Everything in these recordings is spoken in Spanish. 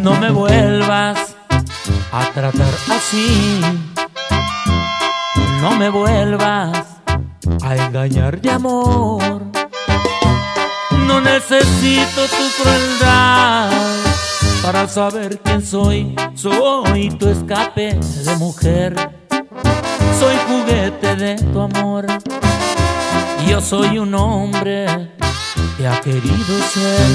No me vuelvas a tratar así, no me vuelvas a engañar de amor. No necesito tu crueldad para saber quién soy. Soy tu escape de mujer, soy juguete de tu amor. Yo soy un hombre que ha querido ser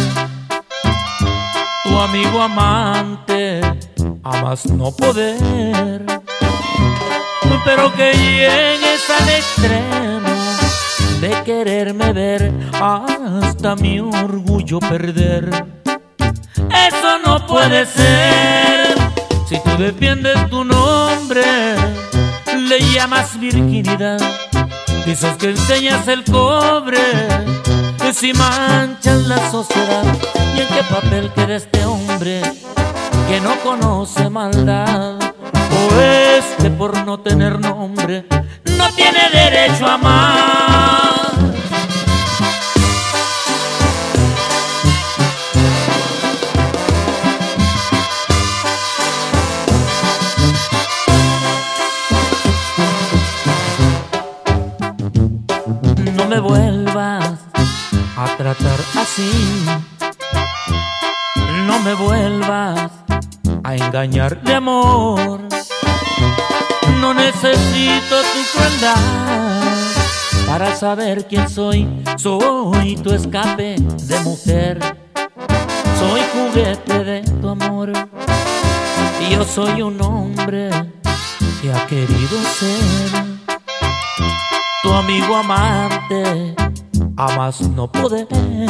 tu amigo amante, a más no poder. Pero que llegues al extremo de quererme ver hasta mi orgullo perder. Eso no puede ser. Si tú defiendes tu nombre, le llamas virginidad, dices que enseñas el cobre, que si manchas la sociedad. ¿Y en qué papel queda este hombre que no conoce maldad? ¿O es que por no tener nombre no tiene derecho a amar? No me vuelvas a tratar así, no me vuelvas a engañar de amor. No necesito tu crueldad para saber quién soy. Soy tu escape de mujer, soy juguete de tu amor. Y yo soy un hombre que ha querido ser tu amigo amante, a más no poder.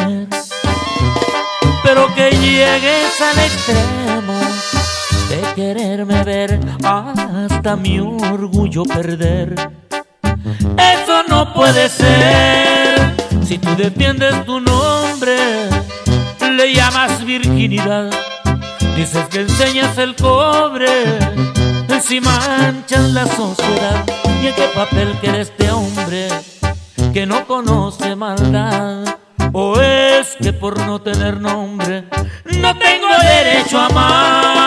Pero que llegues al extremo de quererme ver hasta mi orgullo perder. Eso no puede ser. Si tú defiendes tu nombre, le llamas virginidad, dices que enseñas el cobre, si manchas la sociedad. ¿Y en qué papel queda este hombre que no conoce maldad? ¿O es que por no tener nombre no tengo derecho a amar?